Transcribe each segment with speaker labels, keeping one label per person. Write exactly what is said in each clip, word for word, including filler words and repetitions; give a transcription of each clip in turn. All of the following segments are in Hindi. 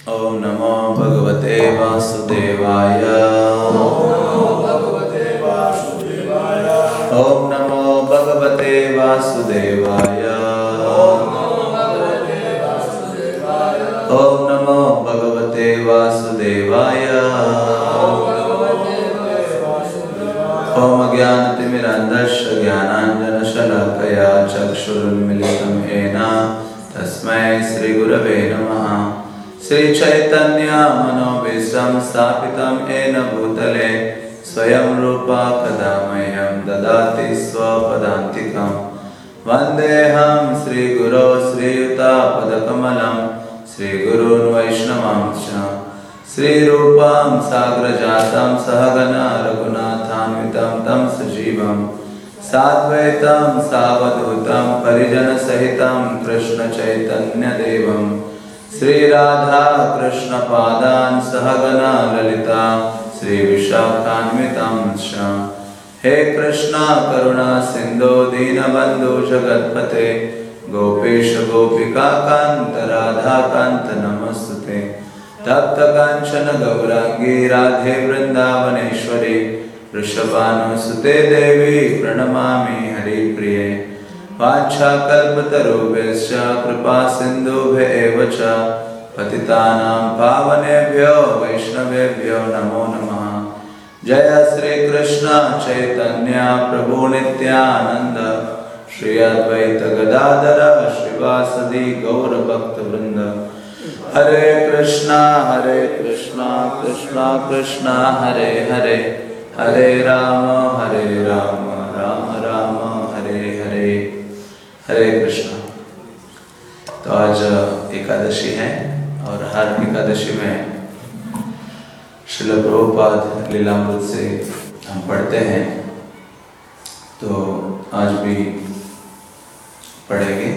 Speaker 1: ओम नमो भगवते वासुदेवाय। ओम नमो भगवते वासुदेवाय। ओम नमो भगवते वासुदेवाय। ओम अज्ञानतिमिरान्धस्य ज्ञानाञ्जनशलाकया चक्षुरुन्मीलितं येन तस्मै श्रीगुरवे नमः। श्री चैतन्य मनोभीष्टं स्थापितं येन भूतले स्वयं रूपा कदा मह्यं ददाति स्वपदान्तिकं। वन्देऽहं श्रीगुरो श्रीयुतापदकमलं श्रीगुरून् वैष्णवांश्च श्रीरूपं साग्रजातं सहगना रघुनाथान्वितं तं सजीवं साद्वैतं सावधूतं परिजनसहितं कृष्णचैतन्यदेवं श्री राधा कृष्ण पादान् सहगना ललिता श्री विशाखान्वितं च। हे कृष्णा करुणा सिंधु दीनबंधु जगत्पते गोपेश गोपिका कांत राधा कांत नमस्तुते। तप्त कांचन गौरांगी राधे वृंदावनेश्वरी वृषभानुसुते देवी प्रणमामि हरिप्रिये। वाञ्छाकल्पतरुभ्यश्च कृपा सिन्धुभ्यः एव च पतितानां पावनेभ्यो वैष्णवेभ्यो नमो नमः। जय श्री कृष्ण चैतन्य प्रभु नित्यानंद श्री अद्वैत गदाधर श्रीवासदि गौर भक्त वृंद। हरे कृष्णा हरे कृष्णा कृष्णा कृष्णा हरे हरे हरे राम हरे राम राम राम हरे हरे। हरे कृष्णा। तो आज एकादशी है और हर एकादशी में श्रील प्रभुपाद लीलामृत से हम पढ़ते हैं, तो आज भी पढ़ेंगे।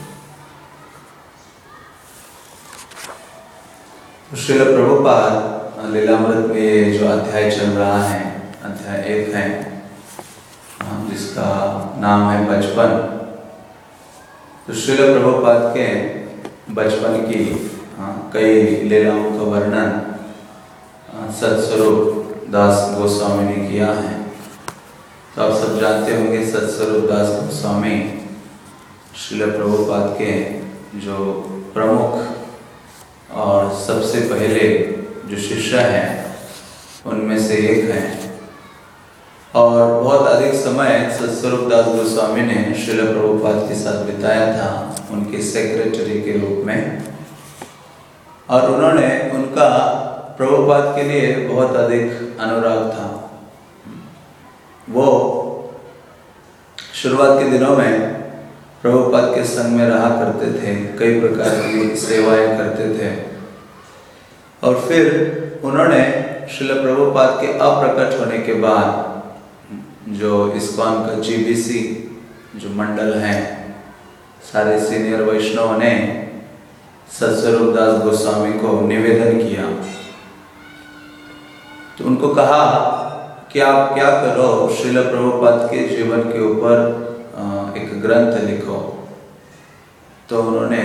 Speaker 1: तो श्रील प्रभुपाद लीलामृत में जो अध्याय चल रहा है, अध्याय एक है जिसका नाम है बचपन। तो श्रील प्रभुपाद के बचपन की कई लीलाओं का वर्णन सत्स्वरूप दास गोस्वामी ने किया है। तो आप सब जानते होंगे सत्स्वरूप दास गोस्वामी श्रील प्रभुपाद के जो प्रमुख और सबसे पहले जो शिष्य हैं उनमें से एक हैं, और बहुत अधिक समय सत्स्वरूप दास गोस्वामी ने श्रील प्रभुपाद के साथ बिताया था उनके सेक्रेटरी के रूप में। और उन्होंने उनका प्रभुपाद के लिए बहुत अधिक अनुराग था। वो शुरुआत के दिनों में प्रभुपाद के संग में रहा करते थे, कई प्रकार की सेवाएं करते थे। और फिर उन्होंने श्रील प्रभुपाद के अप्रकट होने के बाद जो इस्कॉन का जीबीसी जो मंडल है, सारे सीनियर वैष्णवों ने सत्स्वरूप दास गोस्वामी को निवेदन किया। तो उनको कहा कि आप क्या करो, श्रील प्रभुपाद के जीवन के ऊपर एक ग्रंथ लिखो। तो उन्होंने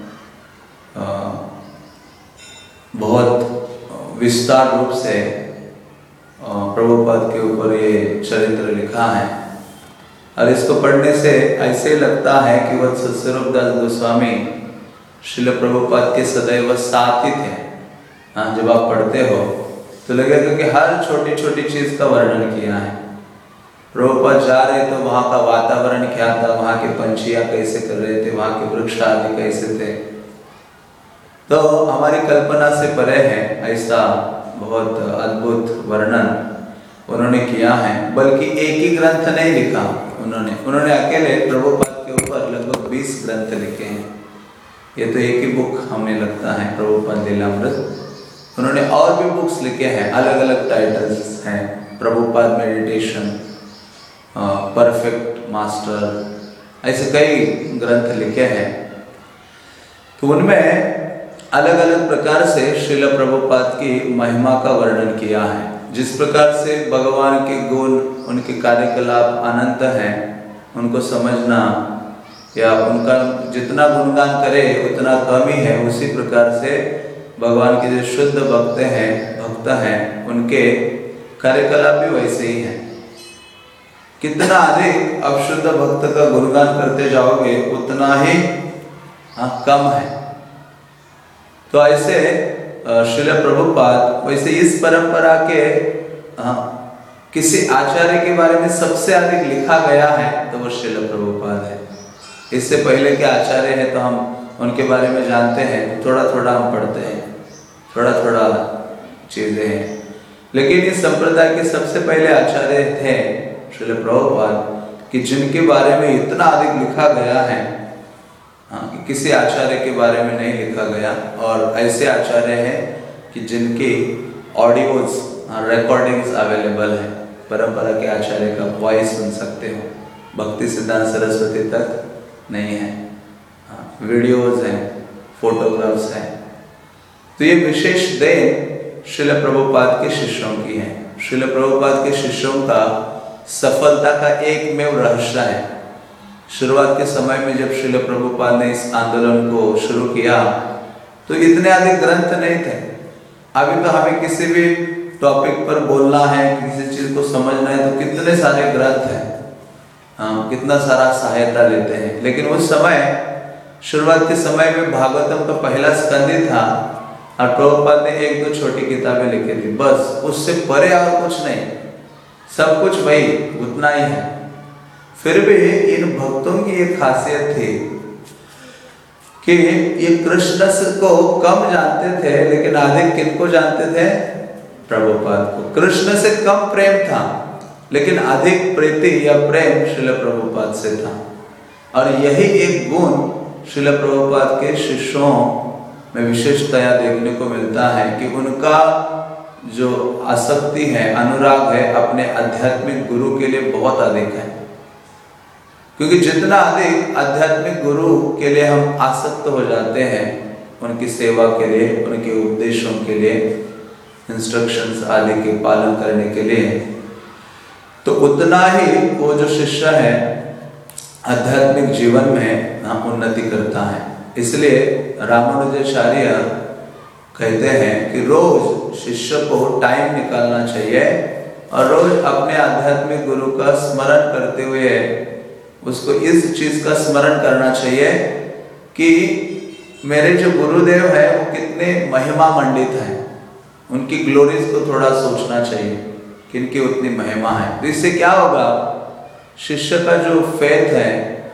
Speaker 1: बहुत विस्तार रूप से प्रभुपाद के ऊपर ये चरित्र लिखा है, और इसको पढ़ने से ऐसे लगता है कि वह सत्स्वरूप दास गोस्वामी श्रील प्रभुपाद के सदैव साथ ही थे। हाँ, जब आप पढ़ते हो तो लगेगा कि हर छोटी छोटी चीज का वर्णन किया है। प्रभुपाद जा रहे तो वहाँ का वातावरण क्या था, वहाँ के पंछियाँ कैसे कर रहे थे, वहाँ के वृक्ष आदि कैसे थे। तो हमारी कल्पना से परे है ऐसा बहुत अद्भुत वर्णन उन्होंने किया है। बल्कि एक ही ग्रंथ नहीं लिखा उन्होंने उन्होंने अकेले प्रभुपाद के ऊपर लगभग बीस ग्रंथ लिखे हैं। ये तो एक ही बुक हमें लगता है प्रभुपाद लीलामृत। उन्होंने और भी बुक्स लिखे हैं, अलग अलग टाइटल्स हैं, प्रभुपाद मेडिटेशन, परफेक्ट मास्टर, ऐसे कई ग्रंथ लिखे हैं। तो उनमें अलग अलग प्रकार से श्रील प्रभुपाद की महिमा का वर्णन किया है। जिस प्रकार से भगवान के गुण, उनके कार्यकलाप अनंत हैं, उनको समझना या उनका जितना गुणगान करे उतना कम ही है, उसी प्रकार से भगवान के जो शुद्ध भक्त हैं भक्त हैं उनके कार्यकलाप भी वैसे ही हैं। कितना अधिक आप शुद्ध भक्त का गुणगान करते जाओगे उतना ही हाँ कम है। तो ऐसे श्रील प्रभुपाद वैसे इस परंपरा के हाँ किसी आचार्य के बारे में सबसे अधिक लिखा गया है तो वो श्रील प्रभुपाद है। इससे पहले के आचार्य हैं तो हम उनके बारे में जानते हैं, थोड़ा थोड़ा हम पढ़ते हैं, थोड़ा थोड़ा चीजें हैं। लेकिन इस संप्रदाय के सबसे पहले आचार्य थे श्रील प्रभुपाद कि जिनके बारे में इतना अधिक लिखा गया है हाँ कि किसी आचार्य के बारे में नहीं लिखा गया। और ऐसे आचार्य हैं कि जिनकी ऑडियोज रिकॉर्डिंग्स अवेलेबल है, परंपरा के आचार्य का वॉइस सुन सकते हो, भक्ति सिद्धांत सरस्वती तक नहीं है, हाँ वीडियोज हैं, फोटोग्राफ्स हैं। तो ये विशेष देन श्रील प्रभुपाद के शिष्यों की है। श्रील प्रभुपाद के शिष्यों का सफलता का एकमेव रहस्य है। शुरुआत के समय में जब श्रील प्रभुपाद ने इस आंदोलन को शुरू किया तो इतने अधिक ग्रंथ नहीं थे। अभी तो हमें किसी भी टॉपिक पर बोलना है, किसी चीज को समझना है तो कितने सारे ग्रंथ हैं, हाँ कितना सारा सहायता लेते हैं। लेकिन उस समय शुरुआत के समय में भागवतम का पहला स्कंद ही था और प्रभुपाद ने एक दो छोटी किताबें लिखी थी, बस उससे परे और कुछ नहीं, सब कुछ वही उतना ही है। फिर भी इन भक्तों की एक खासियत थी कि ये कृष्ण को कम जानते थे लेकिन अधिक किनको जानते थे? प्रभुपाद को। कृष्ण से कम प्रेम था लेकिन अधिक प्रीति या प्रेम श्रील प्रभुपाद से था। और यही एक गुण श्रील प्रभुपाद के शिष्यों में विशेषतया देखने को मिलता है कि उनका जो आसक्ति है, अनुराग है, अपने आध्यात्मिक गुरु के लिए बहुत अधिक है। क्योंकि जितना अधिक आध्यात्मिक गुरु के लिए हम आसक्त हो जाते हैं, उनकी सेवा के लिए, उनके उपदेशों के लिए, इंस्ट्रक्शंस आदि के पालन करने के लिए, तो उतना ही वो जो शिष्य है आध्यात्मिक जीवन में उन्नति करता है। इसलिए रामानुजाचार्य कहते हैं कि रोज शिष्य को टाइम निकालना चाहिए और रोज अपने आध्यात्मिक गुरु का स्मरण करते हुए उसको इस चीज का स्मरण करना चाहिए कि मेरे जो गुरुदेव है वो कितने महिमा मंडित हैं, उनकी ग्लोरीज को थोड़ा सोचना चाहिए कि इनकी उतनी महिमा है। तो इससे क्या होगा, शिष्य का जो फेथ है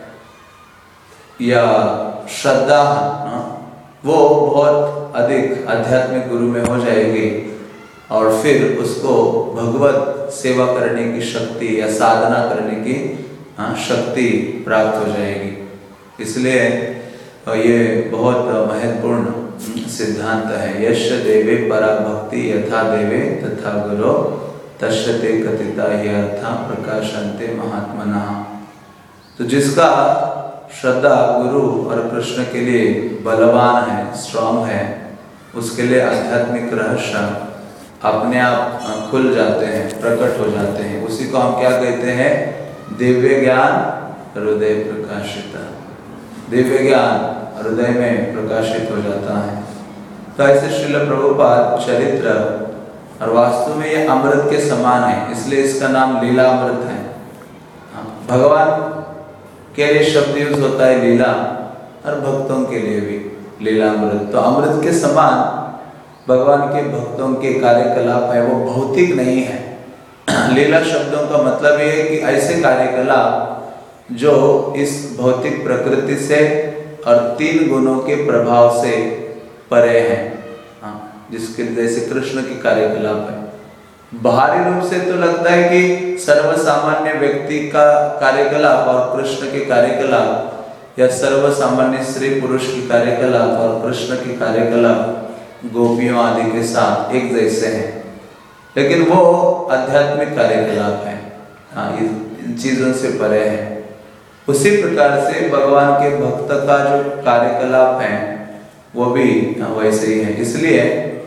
Speaker 1: या श्रद्धा है वो बहुत अधिक आध्यात्मिक गुरु में हो जाएगी और फिर उसको भगवत सेवा करने की शक्ति या साधना करने की हाँ शक्ति प्राप्त हो जाएगी। इसलिए ये बहुत महत्वपूर्ण सिद्धांत है। यश देवे परा भक्ति यथा देवे तथा गुरो तस्यते कथिता ही अर्था प्रकाशन्ते महात्मनः। तो जिसका श्रद्धा गुरु और कृष्ण के लिए बलवान है, स्ट्रांग है, उसके लिए आध्यात्मिक रहस्य अपने आप खुल जाते हैं, प्रकट हो जाते हैं। उसी को हम क्या कहते हैं? दिव्य ज्ञान हृदय प्रकाशित। दिव्य ज्ञान हृदय में प्रकाशित हो जाता है। तो ऐसे श्रील प्रभुपाद चरित्र और वास्तव में ये अमृत के समान है, इसलिए इसका नाम लीला अमृत है। भगवान के लिए शब्द यूज होता है लीला और भक्तों के लिए भी लीला अमृत। तो अमृत के समान भगवान के भक्तों के कार्यकलाप है, वो भौतिक नहीं है। लीला शब्दों का मतलब ये है कि ऐसे कार्यकलाप जो इस भौतिक प्रकृति से और तीन गुणों के प्रभाव से परे हैं, हाँ, जिसके जैसे कृष्ण की कार्यकलाप है। बाहरी रूप से तो लगता है कि सर्वसामान्य व्यक्ति का कार्यकलाप और कृष्ण के कार्यकलाप या सर्वसामान्य स्त्री पुरुष की कार्यकलाप और कृष्ण की कार्यकलाप गोपियों आदि के साथ एक जैसे हैं, लेकिन वो आध्यात्मिक कार्यकलाप है, हाँ, इन चीजों से परे है। उसी प्रकार से भगवान के भक्त का जो कार्यकलाप है वो भी वैसे ही है। इसलिए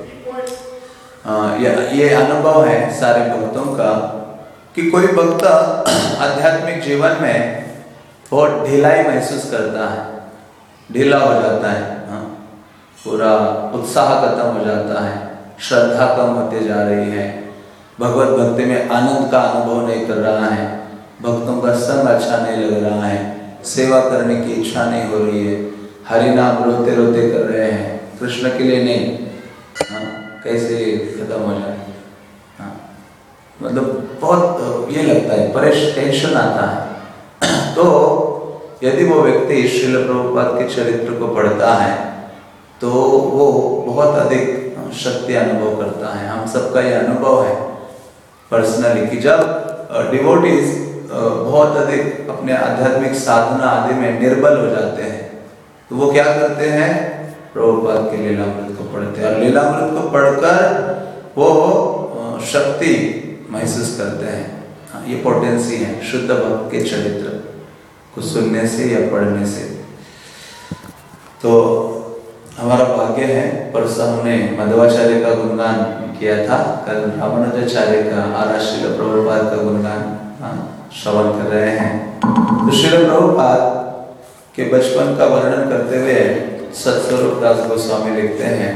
Speaker 1: ये अनुभव है सारे भक्तों का कि कोई भक्त आध्यात्मिक जीवन में बहुत ढिलाई महसूस करता है, ढीला हो जाता है, हाँ, पूरा उत्साह खत्म हो जाता है, श्रद्धा कम होती जा रही है, भगवत भक्ति में आनंद का अनुभव नहीं कर रहा है, भक्तों का संग अच्छा नहीं लग रहा है, सेवा करने की इच्छा नहीं हो रही है, हरि नाम रोते रोते कर रहे हैं, कृष्ण के लिए नहीं। हाँ, कैसे खत्म हो जाए। हाँ, मतलब बहुत ये लगता है, परेश टेंशन आता है। तो यदि वो व्यक्ति श्रील प्रभुपाद के चरित्र को पढ़ता है तो वो बहुत अधिक शक्ति अनुभव करता है। हम सबका ये अनुभव है पर्सनली कि जब डिवोटीज बहुत अधिक अपने आध्यात्मिक साधना आदि में निर्बल हो जाते हैं तो वो क्या करते हैं, प्रभुपाद के लीलामृत को पढ़ते हैं और लीलामृत को पढ़कर वो शक्ति महसूस करते हैं। ये पोटेंसी है शुद्ध भक्त के चरित्र को सुनने से या पढ़ने से। तो हमारा भाग्य है, परसों हमने मध्वाचार्य का गुणगान किया था, कल रामानुजाचार्य का आरा श्रील प्रभुपाद का गुणगान श्रवण कर रहे हैं। तो श्रील प्रभुपाद के बचपन का वर्णन करते हुए सत्स्वरूप दास गोस्वामी लिखते हैं,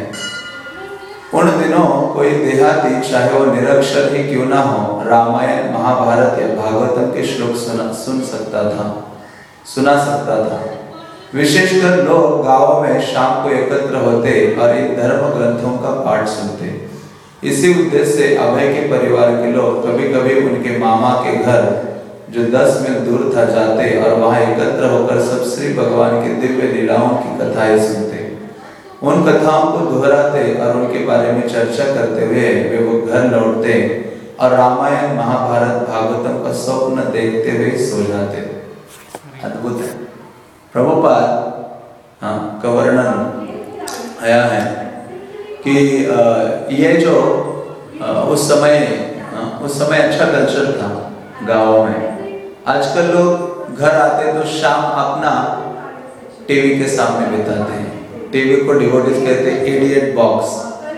Speaker 1: उन दिनों कोई देहाती चाहे वो निरक्षर ही क्यों ना हो, रामायण महाभारत या भागवतम के श्लोक सुना सुन सकता था सुना सकता था। विशेषकर लोग गांवों में शाम को एकत्र होते और इन धर्म ग्रंथों का पाठ सुनते। इसी उद्देश्य से अभय के परिवार के लोग कभी कभी उनके मामा के घर जो दस मील दूर था जाते और वहां एकत्र होकर सब श्री भगवान की दिव्य लीलाओं की कथाएं सुनते। उन कथाओं को दोहराते और उनके बारे में चर्चा करते हुए वे वो घर लौटते और रामायण महाभारत भागवतम का स्वप्न देखते हुए सो जाते। अद्भुत है। प्रभुपाद हाँ का वर्णन आया है कि ये जो उस समय उस समय अच्छा कल्चर था गाँव में। आजकल लोग घर आते तो शाम अपना टीवी के सामने बिताते हैं। टीवी को डिवोटीज कहते हैं इडियट बॉक्स,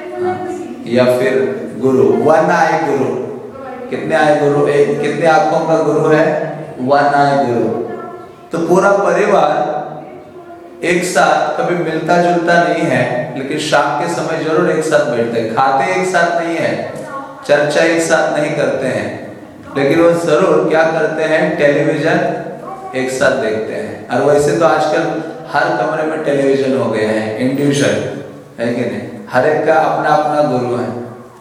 Speaker 1: या फिर गुरु, वन आई गुरु। कितने आए गुरु? एक। कितने आंखों का गुरु है? वन आई गुरु। तो पूरा परिवार एक साथ कभी मिलता जुलता नहीं है, लेकिन शाम के समय जरूर एक साथ बैठते हैं। खाते एक साथ नहीं है, चर्चा एक साथ नहीं करते हैं, लेकिन वो जरूर क्या करते हैं, टेलीविजन एक साथ देखते हैं। और वैसे तो आजकल हर कमरे में टेलीविजन हो गए हैं, इंडिविजुअल है कि नहीं, हर एक का अपना अपना गुरु है।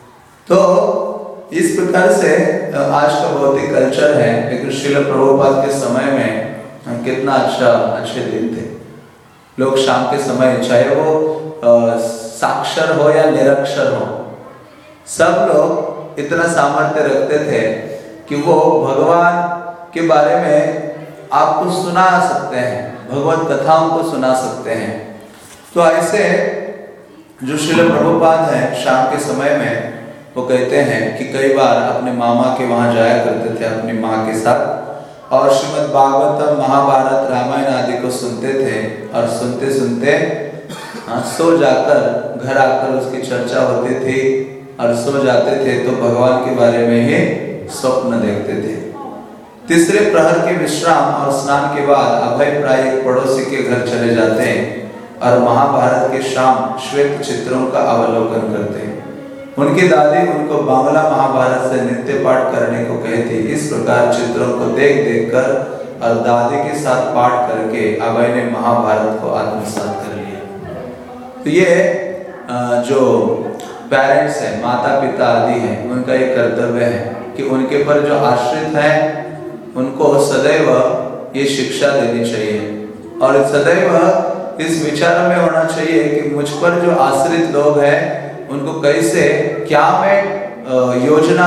Speaker 1: तो इस प्रकार से आज का भौतिक कल्चर है, लेकिन श्रील प्रभुपाद के समय में कितना अच्छा अच्छे दिन थे। लोग शाम के समय चाहे वो आ, साक्षर हो या निरक्षर हो, सब लोग इतना सामर्थ्य रखते थे कि वो भगवान के बारे में आपको सुना सकते हैं, भगवत कथाओं को सुना सकते हैं। तो ऐसे जो श्रील प्रभुपाद हैं शाम के समय में वो कहते हैं कि कई बार अपने मामा के वहां जाया करते थे अपनी माँ के साथ और श्रीमद् भागवतम महाभारत रामायण आदि को सुनते थे और सुनते सुनते हाँ, सो जाकर घर आकर उसकी चर्चा होती थी और सो जाते थे तो भगवान के बारे में ही स्वप्न देखते थे। तीसरे प्रहर के विश्राम और स्नान के बाद अभय प्राय एक पड़ोसी के घर चले जाते और महाभारत के शाम श्वेत चित्रों का अवलोकन करते। उनकी दादी उनको बांग्ला महाभारत से नित्य पाठ करने को कहती। इस प्रकार चित्रों को देख देख कर और दादी के साथ पाठ करके अभय ने महाभारत को आत्मसात कर लिया। तो ये जो पेरेंट्स हैं, माता पिता आदि हैं, उनका ये कर्तव्य है कि उनके पर जो आश्रित हैं उनको सदैव ये शिक्षा देनी चाहिए और सदैव इस विचार में होना चाहिए कि मुझ पर जो आश्रित लोग हैं उनको कैसे क्या मैं योजना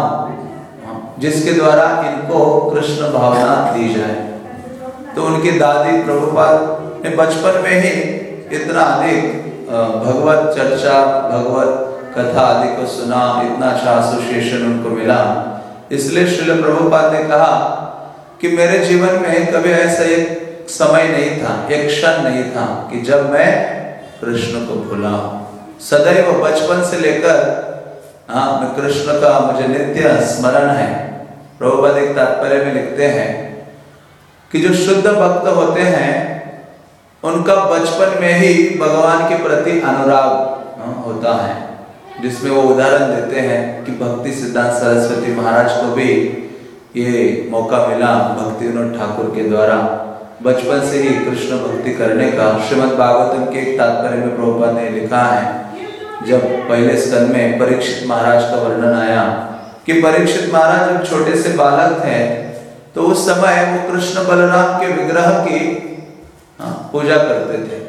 Speaker 1: बनाऊं जिसके द्वारा इनको कृष्ण भावना दी जाए। तो उनकी दादी प्रभुपाद ने बचपन में ही इतना अधिक भगवत चर्चा भगवत कथा आदि को सुना, इतना अच्छा एसोसिएशन उनको मिला। इसलिए श्रील प्रभुपाद ने कहा कि मेरे जीवन में कभी ऐसा एक समय नहीं था, एक क्षण नहीं था कि जब मैं कृष्ण को भूला। सदैव बचपन से लेकर हाँ मैं कृष्ण का मुझे नित्य स्मरण है। प्रभुपाद एक तात्पर्य में लिखते हैं कि जो शुद्ध भक्त होते हैं उनका बचपन में ही भगवान के प्रति अनुराग होता है, जिसमें वो उदाहरण देते हैं कि भक्ति सिद्धांत सरस्वती महाराज को भी ये मौका मिला भक्ति विनोद ठाकुर के द्वारा बचपन से ही कृष्ण भक्ति करने का। श्रीमद् भागवतम के एक तात्पर्य में प्रभुपाद ने लिखा है, जब पहले स्कंद में परीक्षित महाराज का वर्णन आया कि परीक्षित महाराज जब छोटे से बालक थे तो उस समय वो कृष्ण बलराम के विग्रह की पूजा करते थे।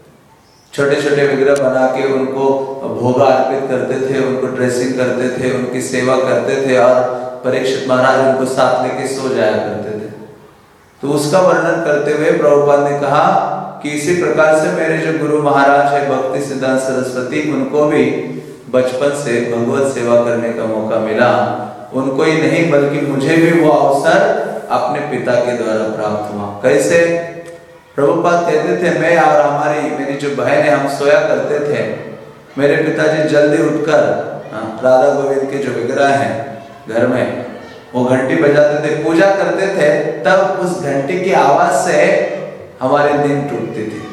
Speaker 1: छोटे छोटे विग्रह बना के उनको भोग अर्पित करते थे, उनको ड्रेसिंग करते थे, उनकी सेवा करते थे और परीक्षित महाराज उनको साथ लेके सो जाया करते थे। तो उसका वर्णन करते हुए प्रभुपाद ने कहा कि इसी प्रकार से मेरे जो गुरु महाराज है भक्ति सिद्धांत सरस्वती, उनको भी बचपन से भगवत सेवा करने का मौका मिला। उनको ही नहीं बल्कि मुझे भी वो अवसर अपने पिता के द्वारा प्राप्त हुआ। कैसे? प्रभुपाद कहते थे मैं और हमारी मेरी जो बहन है हम सोया करते थे, मेरे पिताजी जल्दी उठकर राधा गोविंद के जो विग्रह हैं घर में वो घंटी बजाते थे, पूजा करते थे, तब उस घंटी की आवाज से हमारे दिन टूटती थी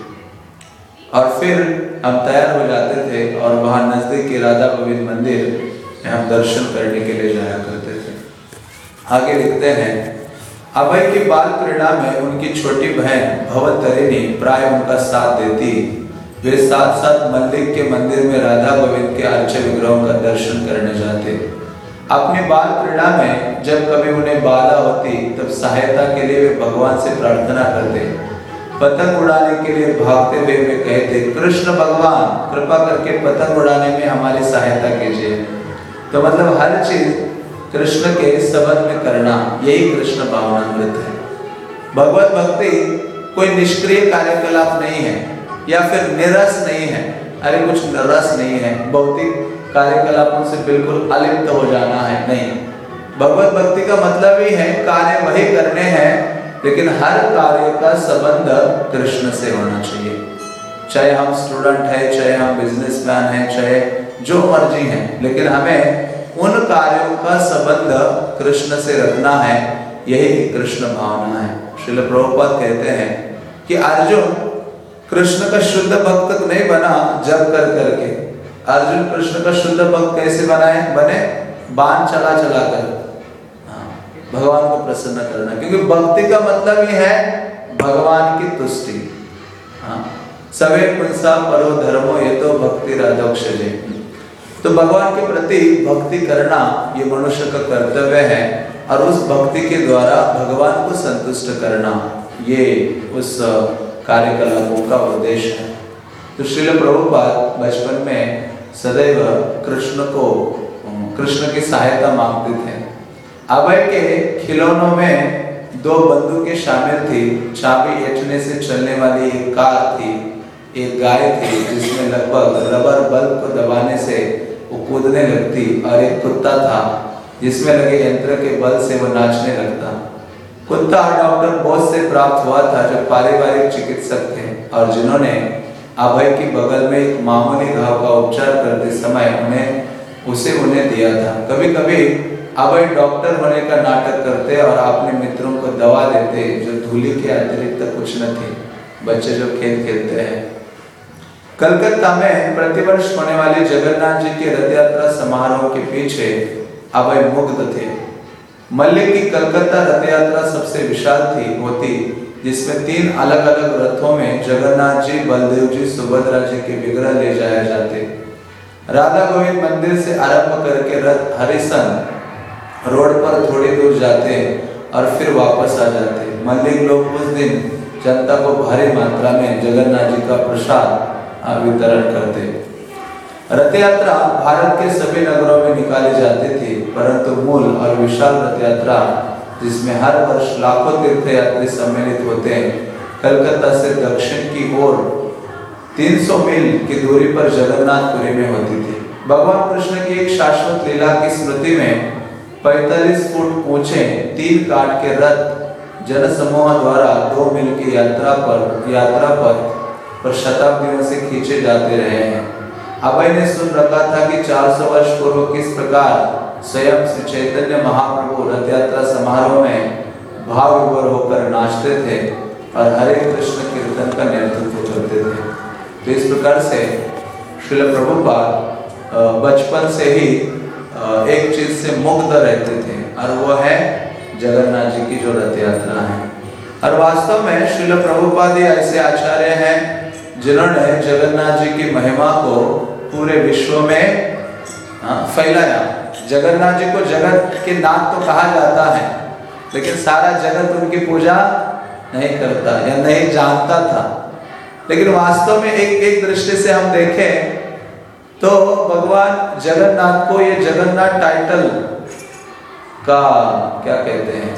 Speaker 1: और फिर हम तैयार हो जाते थे और वहां नजदीक के राधा गोविंद मंदिर में हम दर्शन करने के लिए जाया करते थे। आगे लिखते हैं, अभय की बाल क्रीड़ा में उनकी छोटी बहन भवतरिणी प्राय उनका साथ देती। वे साथ साथ मल्लिक के मंदिर में राधा गोविंद के अर्चे विग्रहों का दर्शन करने जाते। अपनी बाल क्रीड़ा में जब कभी उन्हें बाधा होती तब सहायता के लिए वे भगवान से प्रार्थना करते। पतंग उड़ाने के लिए भागते हुए वे कहते, कृष्ण भगवान कृपा करके पतंग उड़ाने में हमारी सहायता कीजिए। तो मतलब हर चीज कृष्ण के संबंध में करना, यही कृष्ण भावनामृत है। भगवत भक्ति कोई निष्क्रिय कार्यकलाप नहीं है या फिर निरस नहीं है। अरे कुछ रस नहीं है, भौतिक कार्यकलापों से बिल्कुल अलिप्त हो जाना है, नहीं। भगवत भक्ति का मतलब ही है कार्य वही करने हैं, लेकिन हर कार्य का संबंध कृष्ण से होना चाहिए। चाहे हम स्टूडेंट है, चाहे हम बिजनेसमैन है, चाहे जो मर्जी है, लेकिन हमें उन कार्यों का संबंध कृष्ण से रखना है। यही कृष्ण भावना है। श्रील प्रभुपाद कहते हैं कि अर्जुन कृष्ण का शुद्ध भक्त नहीं बना जब कर करके। अर्जुन कृष्ण का शुद्ध भक्त कैसे बनाए बने? बाण चला चला कर भगवान को प्रसन्न करना, क्योंकि भक्ति का मतलब ही है भगवान की तुष्टि। हाँ, सवे पुंसा परो धर्मो ये तो भक्ति राधोक्षजे। तो भगवान के प्रति भक्ति करना ये मनुष्य का कर्तव्य है और उस भक्ति के द्वारा भगवान को संतुष्ट करना ये उस कार्यकलापों का उद्देश्य है। तो श्रील प्रभुपाद बचपन में सदैव कृष्ण को कृष्ण की सहायता मांगते थे। अभय के खिलौनों में दो बंदूकें शामिल थी, चाबी एंटने से चलने वाली एक कार थी, एक गाय थी जिसमें लगभग रबर बल्ब को दबाने से वो कूदने लगती, और एक कुत्ता था जिसमें लगे यंत्र के बल से वो नाचने लगता। कुत्ता डॉक्टर बोस से प्राप्त हुआ था जो पारिवारिक चिकित्सक थे और जिन्होंने अभय की बगल में एक मामूली घाव का उपचार करते समय उन्हें उसे उन्हें दिया था। कभी कभी अभय डॉक्टर होने का नाटक करते और अपने मित्रों को दवा देते जो धूली के अतिरिक्त कुछ न थी। बच्चे जो खेल खेलते हैं। कलकत्ता में प्रतिवर्ष होने वाली जगन्नाथ जी के रथ यात्रा समारोह के पीछे अभय मुग्ध थे। मल्लिक की कलकत्ता रथ यात्रा सबसे विशाल थी होती, जिसमें तीन अलग अलग रथों में जगन्नाथ जी, बलदेव जी, सुभद्रा जी के विग्रह ले जाए जाते। राधा गोविंद मंदिर से आरंभ करके रथ हरिसन रोड पर थोड़ी दूर जाते और फिर वापस आ जाते। मल्लिक लोग उस दिन जनता को भारी मात्रा में जगन्नाथ जी का प्रसाद वितरण करते। रथ यात्रा भारत के सभी नगरों में निकाली जाती थी, परंतु मूल और विशाल रथ यात्रा जिसमें हर वर्ष लाखों तीर्थयात्री सम्मिलित होते हैं, कलकत्ता से दक्षिण की ओर तीन सौ मील की दूरी पर जगन्नाथपुरी में होती थी। भगवान कृष्ण की एक शाश्वत लीला की स्मृति में पैंतालीस फुट ऊंचे तीन काठ के रथ जनसमूह द्वारा दो मील की यात्रा पर यात्रा पर पर शताब्दियों से खींचे जाते रहे हैं। अभय ने सुन रखा था कि चार सौ वर्ष पूर्व किस प्रकार स्वयं श्री चैतन्य महाप्रभु रथ यात्रा समारोह में भाव विभोर होकर नाचते थे। और हरे कृष्ण कीर्तन का नेतृत्व करते थे। तो इस प्रकार से श्रील प्रभुपाद बचपन से ही एक चीज से मुग्ध रहते थे और वो है जगन्नाथ जी की जो रथ यात्रा है। और वास्तव में श्रील प्रभुपाद ऐसे आचार्य हैं जिन्होंने जगन्नाथ जी की महिमा को पूरे विश्व में फैलाया। जगन्नाथ जी को जगत के नाथ तो कहा जाता है, लेकिन सारा जगत उनकी पूजा नहीं करता या नहीं जानता था। लेकिन वास्तव में एक एक दृष्टि से हम देखें तो भगवान जगन्नाथ को ये जगन्नाथ टाइटल का क्या कहते हैं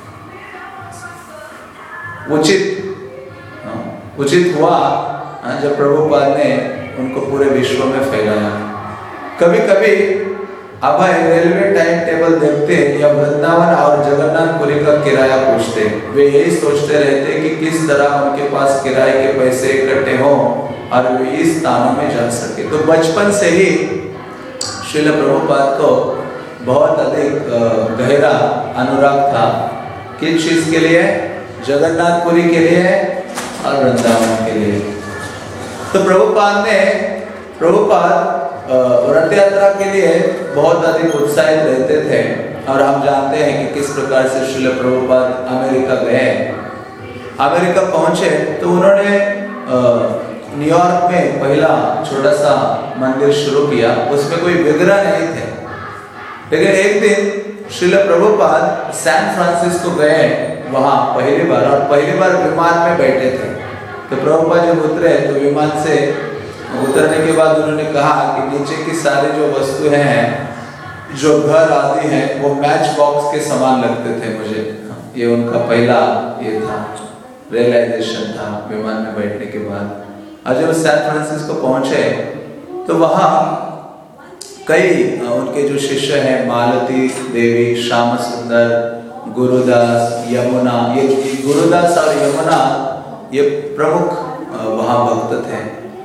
Speaker 1: उचित उचित हुआ जब प्रभुपाद ने उनको पूरे विश्व में फैलाया। कभी कभी अब रेलवे टाइम टेबल देखते या वृंदावन और जगन्नाथपुरी का किराया पूछते, वे यही सोचते रहते कि किस तरह उनके पास किराए के पैसे इकट्ठे हों और वे इस स्थानों में जा सके। तो बचपन से ही श्रील प्रभुपाद को बहुत अधिक गहरा अनुराग था किस चीज के लिए, जगन्नाथपुरी के लिए और वृंदावन के लिए। तो प्रभुपाद ने प्रभुपाद रथ यात्रा के लिए बहुत अधिक उत्साहित रहते थे। और हम जानते हैं कि किस प्रकार से श्रील प्रभुपाद अमेरिका गए। अमेरिका पहुंचे तो उन्होंने न्यूयॉर्क में पहला छोटा सा मंदिर शुरू किया, उसमें कोई विग्रह नहीं थे। लेकिन एक दिन श्रील प्रभुपाद सैन फ्रांसिस्को गए वहां पहली बार, और पहली बार विमान में बैठे थे। तो प्रभुपाद जब उतरे तो विमान से उतरने के बाद उन्होंने कहा कि नीचे की सारी जो वस्तुएं हैं, जो घर आदि हैं, वो मैच बॉक्स के समान लगते थे मुझे। ये उनका पहला ये था, रियलाइजेशन था विमान में बैठने के बाद। और जब सैन फ्रांसिस्को पहुंचे तो वहाँ कई उनके जो शिष्य हैं, मालती देवी, श्याम सुंदर, गुरुदास, यमुना, ये गुरुदास और यमुना ये प्रमुख वहाँ भक्त थे।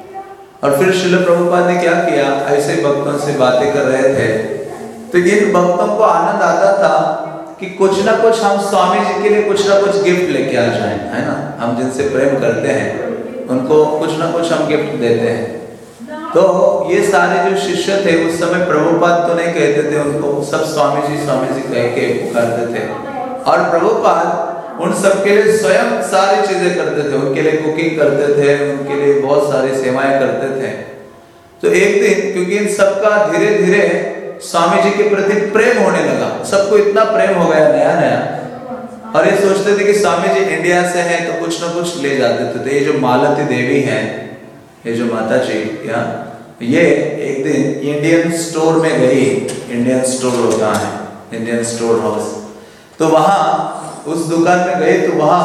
Speaker 1: और फिर श्रील प्रभुपाद ने क्या किया, ऐसे भक्तों से बातें कर रहे थे तो इन भक्तों को आनंद आता था कि कुछ ना कुछ हम स्वामी जी के लिए कुछ ना कुछ गिफ्ट लेके आ जाएं, है ना। हम जिनसे प्रेम करते हैं उनको कुछ ना कुछ हम गिफ्ट देते हैं। तो ये सारे जो शिष्य थे उस समय प्रभुपाद तो नहीं कहते थे उनको, सब स्वामी जी स्वामी जी कह के पुकारते थे। और प्रभुपाद उन सब के लिए स्वयं सारी चीजें करते थे, उनके लिए कुकिंग करते थे, उनके लिए बहुत सारी सेवाएं करते थे। तो एक दिन क्योंकि इन सबका धीरे धीरे स्वामी जी के प्रति प्रेम होने लगा, सबको इतना प्रेम हो गया नया नया, और ये सोचते थे कि स्वामी जी इंडिया से हैं तो कुछ ना कुछ ले जाते थे। तो ये जो मालती देवी हैं, ये जो माता जी, या ये एक दिन इंडियन स्टोर में गई, इंडियन स्टोर होता है, इंडियन स्टोर हाउस, तो वहां उस दुकान में गए तो वहां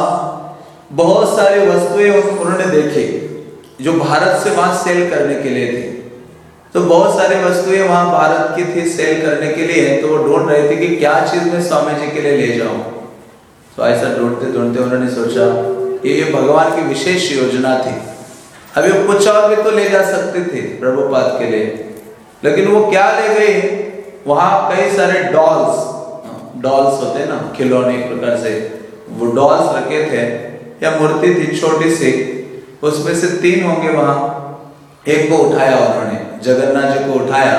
Speaker 1: बहुत सारी वस्तुएं उन्होंने देखी जो भारत से वहां सेल करने के लिए थी। तो बहुत सारी वस्तुएं वहां भारत की थी सेल करने के लिए, तो वो ढूंढ रहे थे कि क्या चीज मैं स्वामी जी के लिए ले जाऊं। तो ऐसा ढूंढते ढूंढते उन्होंने सोचा कि ये भगवान की विशेष योजना थी। अभी वो कुछ और भी तो ले जा सकते थे प्रभुपाद के लिए, लेकिन वो क्या ले गए, वहां कई सारे डॉल्स डॉल्स होते हैं ना, खिलौने एक प्रकार से, वो डॉल्स रखे थे या मूर्ति थी छोटी सी, उसमें से तीन होंगे वहां। एक को उठाया उन्होंने, जगन्नाथ जी को उठाया,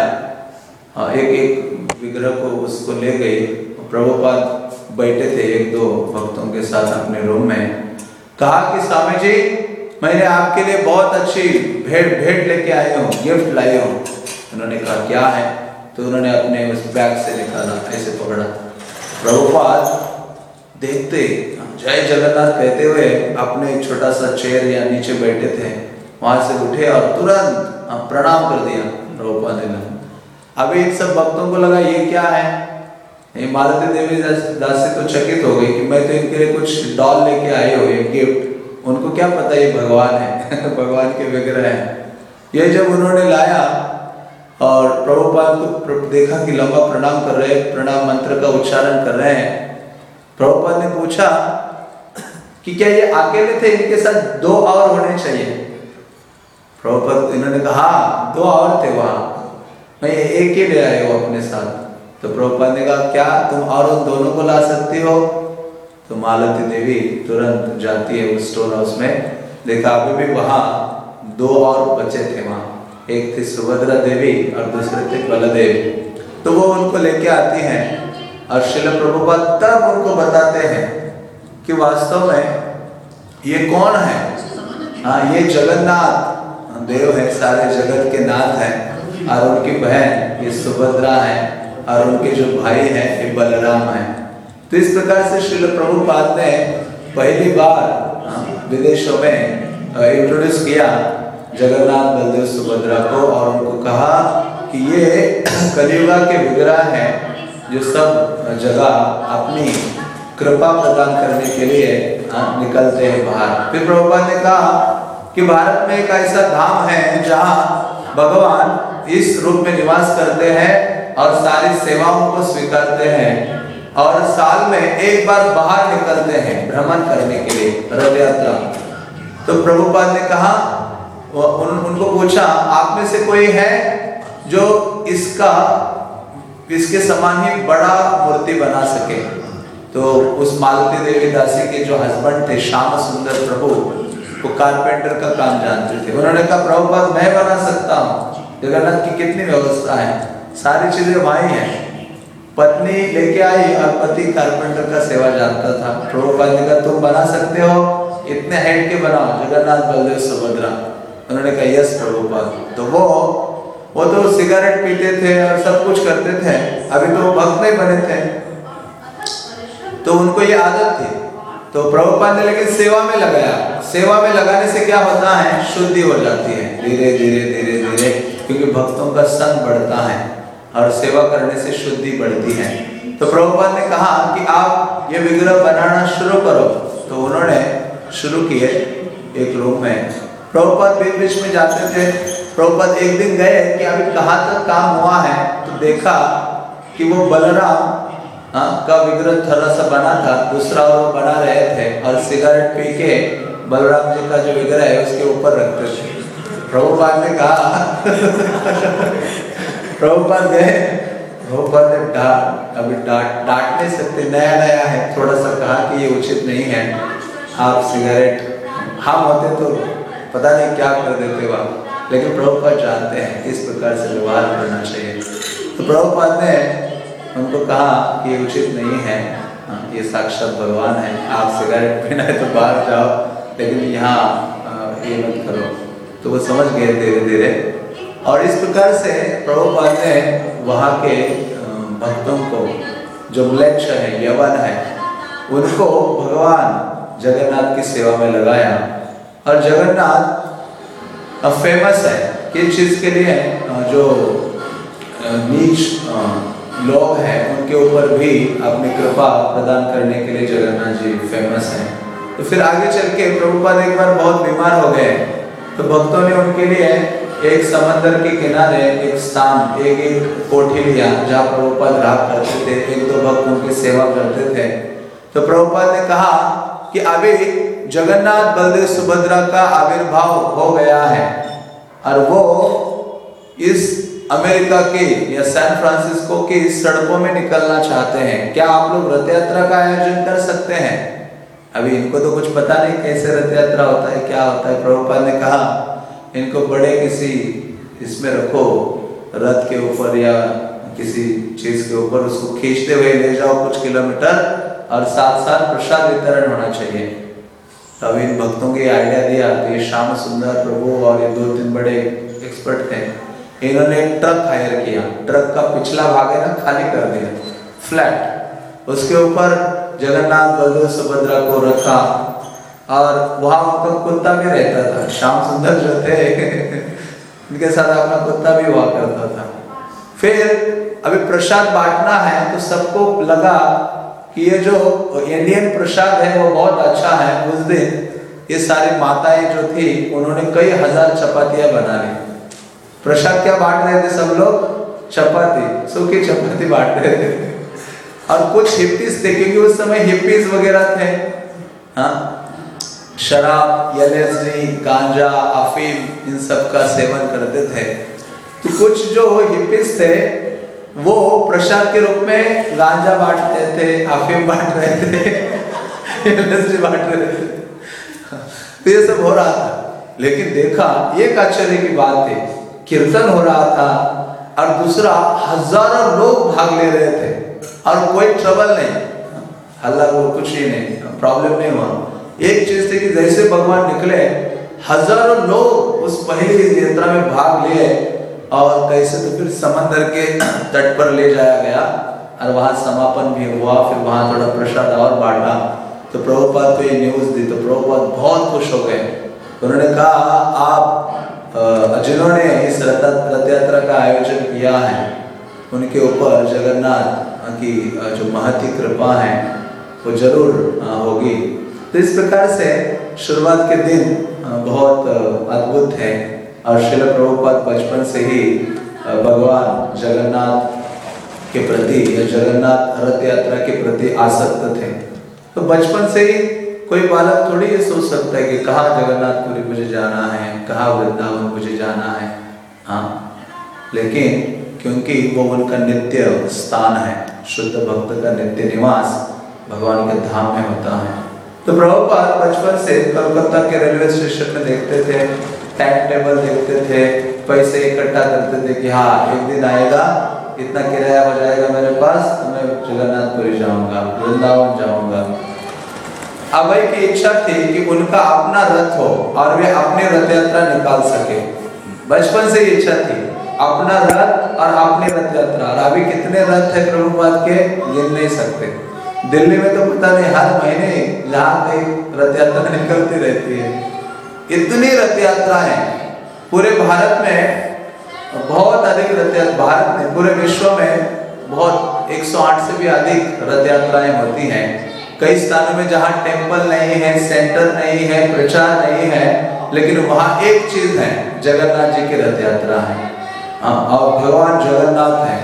Speaker 1: एक एक विग्रह को उसको ले गए। प्रभुपाद बैठे थे एक दो भक्तों के साथ अपने रूम में, कहा कि स्वामी जी मैंने आपके लिए बहुत अच्छी भेंट भेंट लेके आए हूँ, गिफ्ट लाए हूँ। उन्होंने कहा क्या है, तो उन्होंने अपने उस बैग से निकाला, ऐसे पकड़ा। प्रभुपाद देखते जय जगन्नाथ कहते हुए अपने एक छोटा सा चेयर या नीचे बैठे थे, वहां से उठे और तुरंत प्रणाम कर दिया प्रभुपाद ने। अभी इन सब भक्तों को लगा ये क्या है, ये मालती देवी दासी तो चकित हो गई कि मैं तो इनके लिए कुछ डॉल लेके आई हो, ये गिफ्ट। उनको क्या पता ये भगवान है भगवान के विग्रह है। ये जब उन्होंने लाया और प्रभुपाद को देखा कि लंबा प्रणाम कर रहे, प्रणाम मंत्र का उच्चारण कर रहे हैं, प्रभुपाद ने पूछा कि क्या ये अकेले थे, इनके साथ दो और होने चाहिए। प्रभुपाद इन्होंने कहा हाँ दो और थे वहां, मैं एक ही ले आए हो अपने साथ। तो प्रभुपाद ने कहा क्या तुम और उन दोनों को ला सकती हो। तो मालती देवी तुरंत जाती है उस स्टोर हाउस में। देखा अभी भी वहाँ दो और बच्चे थे वहाँ, एक थी सुभद्रा देवी और दूसरे थे बलदेव। तो वो उनको लेके आती हैं और श्रील प्रभुपाद तब उनको बताते हैं कि वास्तव में ये कौन है। हाँ, ये जगन्नाथ देव है, सारे जगत के नाथ हैं, और उनकी बहन ये सुभद्रा है, और उनके जो भाई हैं ये बलराम है। तो इस प्रकार से श्रील प्रभुपाद ने पहली बार विदेशों में इंट्रोड्यूस किया जगन्नाथ बलदेव सुभद्रा को, और उनको कहा कि ये कलियुगा के विग्रह हैं जो सब जगह अपनी कृपा प्रदान करने के लिए निकलते हैं बाहर। फिर प्रभुपाद ने कहा कि भारत में एक ऐसा धाम है जहाँ भगवान इस रूप में निवास करते हैं और सारी सेवाओं को स्वीकारते हैं, और साल में एक बार बाहर निकलते हैं भ्रमण करने के लिए, रथ यात्रा। तो प्रभुपाद ने कहा, उन, उनको पूछा आप में से कोई है जो इसका इसके समान ही बड़ा मूर्ति बना सके। तो उस मालती देवी दासी के जो हस्बैंड थे श्याम सुंदर प्रभु, वो कारपेंटर का काम जानते थे। उन्होंने कहा प्रभुपाद मैं बना सकता हूँ, जगन्नाथ की कितनी व्यवस्था है, सारी चीजें वहीं हैं। पत्नी लेके आई और पति कारपेंटर का सेवा जानता था। प्रभुपाद ने कहा तुम बना सकते हो, इतने हेड के बनाओ जगन्नाथ बलदेव सुभद्रा। उन्होंने कहा यस प्रभुपाद। तो वो वो तो सिगरेट पीते थे और सब कुछ करते थे, अभी तो भक्त नहीं बने थे, तो उनको ये आदत थी। तो प्रभुपाद ने लेकिन सेवा में लगाया। सेवा में लगाने से क्या होता है, शुद्धि हो जाती है धीरे धीरे धीरे धीरे, क्योंकि भक्तों का संग बढ़ता है और सेवा करने से शुद्धि बढ़ती है। तो प्रभुपाद ने कहा कि आप ये विग्रह बनाना शुरू करो। तो उन्होंने शुरू किए एक रूम में। प्रभुपाद बीच बीच में जाते थे। प्रभुपाद एक दिन गए कि अभी कहाँ तक काम हुआ है, तो देखा कि वो बलराम का विग्रह थोड़ा सा बना था, दूसरा और वो बना रहे थे, और सिगरेट पी के बलराम जी का जो विग्रह है उसके ऊपर रखते थे। प्रभुपाद ने कहा प्रभुपाद गए, प्रभुपाद ने डांट अभी डांट डांट नहीं सकते, नया नया है, थोड़ा सा कहा कि ये उचित नहीं है, आप सिगरेट, हम होते तो पता नहीं क्या कर देते वहाँ, लेकिन प्रभुपाद जानते हैं किस प्रकार से व्यवहार करना चाहिए। तो प्रभुपाद ने उनको कहा कि ये उचित नहीं है, ये साक्षात भगवान है, आप सिगरेट पीना है तो बाहर जाओ, लेकिन यहाँ ये मत करो। तो वो समझ गए धीरे धीरे, और इस प्रकार से प्रभुपाद ने वहाँ के भक्तों को जो म्लेच्छ है, यवन है, उनको भगवान जगन्नाथ की सेवा में लगाया। और जगन्नाथ अब फेमस है किस चीज़ के लिए, जो नीच लोग हैं उनके ऊपर भी अपनी कृपा प्रदान करने के लिए जगन्नाथ जी फेमस हैं। तो फिर आगे चल के प्रभुपाद एक बार बहुत बीमार हो गए, तो भक्तों ने उनके लिए एक समंदर के किनारे एक स्थान, एक एक कोठी लिया जहाँ प्रभुपाद रहा करते थे। एक दो भक्त उनकी सेवा करते थे। तो प्रभुपाद ने कहा कि अभी जगन्नाथ बलदेव सुभद्रा का आविर्भाव हो गया है, और वो इस अमेरिका के या सैन फ्रांसिस्को की सड़कों में निकलना चाहते हैं, क्या आप लोग रथ यात्रा का आयोजन कर सकते हैं? अभी इनको तो कुछ पता नहीं कैसे रथ यात्रा होता है, क्या होता है। प्रभुपाद ने कहा इनको बड़े किसी इसमें रखो, रथ के ऊपर या किसी चीज के ऊपर, उसको खींचते हुए ले जाओ कुछ किलोमीटर, और साथ साथ प्रसाद वितरण होना चाहिए। तब इन भक्तों के आइडिया दिया। तो ये श्याम सुंदर प्रभु और ये दो तीन बड़े एक्सपर्ट थे, इन्होंने एक ट्रक हायर किया, ट्रक का पिछला भाग है ना खाली कर दिया फ्लैट, उसके ऊपर जगन्नाथ बलदेव सुभद्रा को रखा, और वहां उनका कुत्ता भी रहता था। श्याम सुंदर जो थे उनके साथ अपना कुत्ता भी हुआ करता था। फिर अभी प्रसाद बांटना है, तो सबको लगा कि ये जो इंडियन प्रसाद है वो बहुत अच्छा है। उस दिन ये सारी माताएं जो थी उन्होंने कई हजार चपातियां बना ली। प्रसाद क्या बांट रहे थे सब लोग? चपाती, सूखी चपाती बांट रहे थे। और कुछ हिप्पीज थे, क्योंकि उस समय हिप्पीज वगैरह थे, हाँ, शराब, एलएसडी, गांजा, अफीम इन सब का सेवन करते थे। तो कुछ जो हिप्पीज थे वो प्रसाद के रूप में गांजा बांटते थे, अफीम बांट रहे थे, एलएसडी बांट रहे थे। तो ये सब हो रहा था, लेकिन देखा एक आश्चर्य की बात थी, कीर्तन हो रहा था और दूसरा हजारों लोग भाग ले रहे थे और कोई ट्रबल नहीं, हल्ला वो कुछ ही नहीं, प्रॉब्लम नहीं हुआ। एक चीज थी कि जैसे भगवान निकले हजारों लोग उस पहली यात्रा में भाग लिए और कैसे तो फिर समंदर के तट पर ले जाया गया और वहां समापन भी हुआ। फिर वहां थोड़ा प्रसाद और बांटा। तो प्रभुपाद को ये न्यूज दी तो प्रभुपाद बहुत खुश हो गए। उन्होंने कहा आप जिन्होंने इस रथ रथ यात्रा का आयोजन किया है उनके ऊपर जगन्नाथ की जो महती कृपा है वो जरूर होगी। तो इस प्रकार से शुरुआत के दिन बहुत अद्भुत है और श्रील प्रभुपाद बचपन से ही भगवान जगन्नाथ के प्रति या जगन्नाथ रथ यात्रा के प्रति आसक्त थे। तो बचपन से ही कोई बालक थोड़ी ये सोच सकता है कि कहाँ जगन्नाथपुरी मुझे जाना है, कहाँ वृंदावन मुझे जाना है। हाँ, लेकिन क्योंकि वो उनका नित्य स्थान है, शुद्ध भक्त का नित्य निवास भगवान के धाम में होता है। तो प्रभुपाद बचपन से कलकत्ता के रेलवे स्टेशन में देखते थे, टाइम टेबल देखते थे, पैसे इकट्ठा करते थे कि हाँ एक दिन आएगा, इतना किराया हो जाएगा मेरे पास तो मैं जगन्नाथपुरी जाऊंगा, वृंदावन जाऊंगा। अभय की इच्छा थी कि उनका अपना रथ हो और वे अपनी रथ यात्रा निकाल सके। बचपन से इच्छा थी अपना रथ और अपनी रथ यात्रा। और अभी कितने रथ है प्रभुपाद के, गिन नहीं सकते। दिल्ली में तो पता नहीं हर महीने जहाँ कहीं रथ यात्रा निकलती रहती है। इतनी रथ यात्राएं पूरे भारत में, बहुत अधिक रथ यात्रा, भारत में पूरे विश्व में बहुत एक सौ आठ से भी अधिक रथ यात्राएं होती हैं। कई स्थानों में जहाँ टेम्पल नहीं है, सेंटर नहीं है, प्रचार नहीं है, लेकिन वहाँ एक चीज है, जगन्नाथ जी की रथ यात्रा है और भगवान जगन्नाथ है।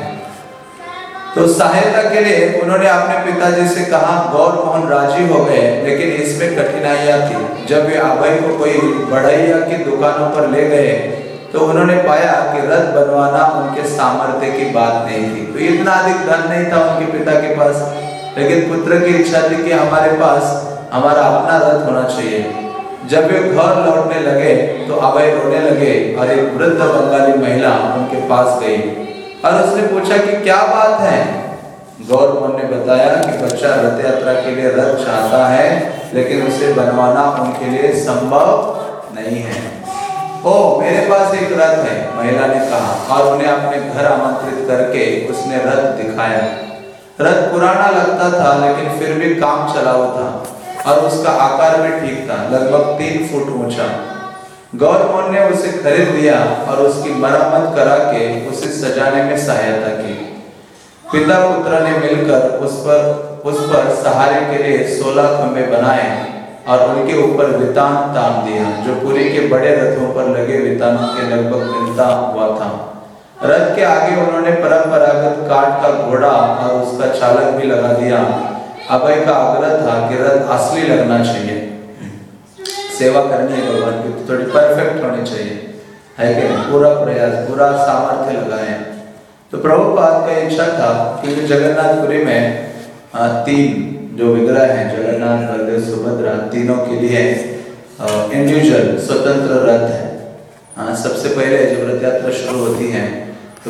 Speaker 1: तो सहायता के लिए उन्होंने अपने पिताजी से कहा। गौर मोहन राजी हो गए, लेकिन इसमें कठिनाइयां थी। जब वे अभय को कोई बढ़ैया की दुकानों पर ले गए तो उन्होंने पाया कि रथ बनवाना उनके सामर्थ्य की बात नहीं थी। तो इतना अधिक धन नहीं था उनके पिता के पास, लेकिन पुत्र की इच्छा थी कि हमारे पास हमारा अपना रथ होना चाहिए। जब वे घर लौटने लगे तो अभय रोने लगे और एक वृद्ध बंगाली महिला उनके पास गई और उसने पूछा कि क्या बात है। गौर मोहन ने बताया कि बच्चा रथ यात्रा के लिए रथ चाहता है, लेकिन उसे बनवाना उनके लिए संभव नहीं है। ओ मेरे पास एक रथ है, महिला ने कहा, और उन्हें अपने घर आमंत्रित करके उसने रथ दिखाया। रथ पुराना लगता था, लेकिन फिर भी काम चलाऊ था और उसका आकार भी ठीक था, लगभग तीन फुट ऊंचा। गौर मोहन ने उसे खरीद लिया और उसकी मरम्मत करा के उसे सजाने में सहायता की। पिता पुत्र ने मिलकर उस पर उस पर सहारे के लिए सोलह खंभे बनाए और उनके ऊपर वितान तान दिया, जो पुरी के बड़े रथों पर लगे वितानों के लगभग मिलता हुआ था। रथ के आगे उन्होंने परंपरागत काठ का घोड़ा और उसका चालक भी लगा दिया। अभय का आग्रह था कि रथ असली लगना चाहिए, सेवा करनी है भगवान की, थोड़ी परफेक्ट होनी चाहिए, है कि नहीं? पूरा प्रयास, पूरा सामर्थ्य लगाए। तो प्रभुपाद का इच्छा था कि जगन्नाथपुरी में तीन जो विग्रह हैं, जगन्नाथ, बलदेव, सुभद्रा, तीनों के लिए इंडिविजुअल स्वतंत्र रथ है। हाँ, सबसे पहले जब रथ यात्रा शुरू होती है तो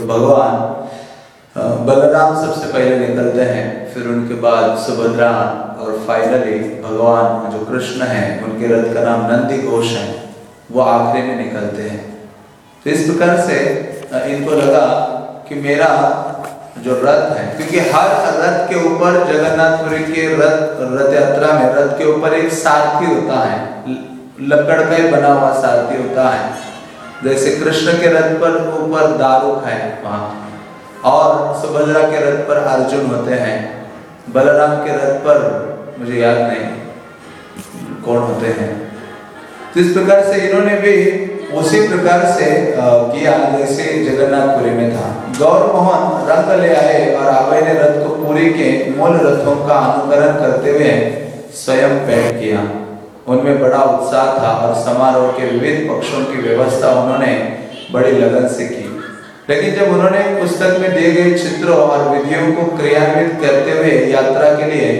Speaker 1: भगवान बलराम सबसे पहले निकलते हैं, फिर उनके बाद सुभद्रा और फाइनली भगवान जो कृष्ण हैं उनके रथ का नाम नंदी घोष है, वो आखिरी में निकलते हैं। तो इस प्रकार से इनको लगा कि मेरा जो रथ है, क्योंकि हर रथ के ऊपर जगन्नाथपुरी के रथ रथ यात्रा में रथ के ऊपर एक सारथी होता है, लकड़ का ही बना हुआ सारथी होता है। जैसे कृष्ण के रथ पर ऊपर दारुक है वहाँ, और सुभद्रा के रथ पर अर्जुन होते हैं, बलराम के रथ पर मुझे याद नहीं कौन होते हैं। तो इस प्रकार से इन्होंने भी उसी प्रकार से किया जैसे जगन्नाथपुरी में था। गौर मोहन रंग ले आए और अभय ने रथ को पुरी के मूल रथों का अनुकरण करते हुए स्वयं पेंट किया। उनमें बड़ा उत्साह था और समारोह के विविध पक्षों की व्यवस्था उन्होंने बड़ी लगन से की। लेकिन जब उन्होंने पुस्तक में दिए गए चित्रों और विधियों को क्रियान्वित करते हुए यात्रा के लिए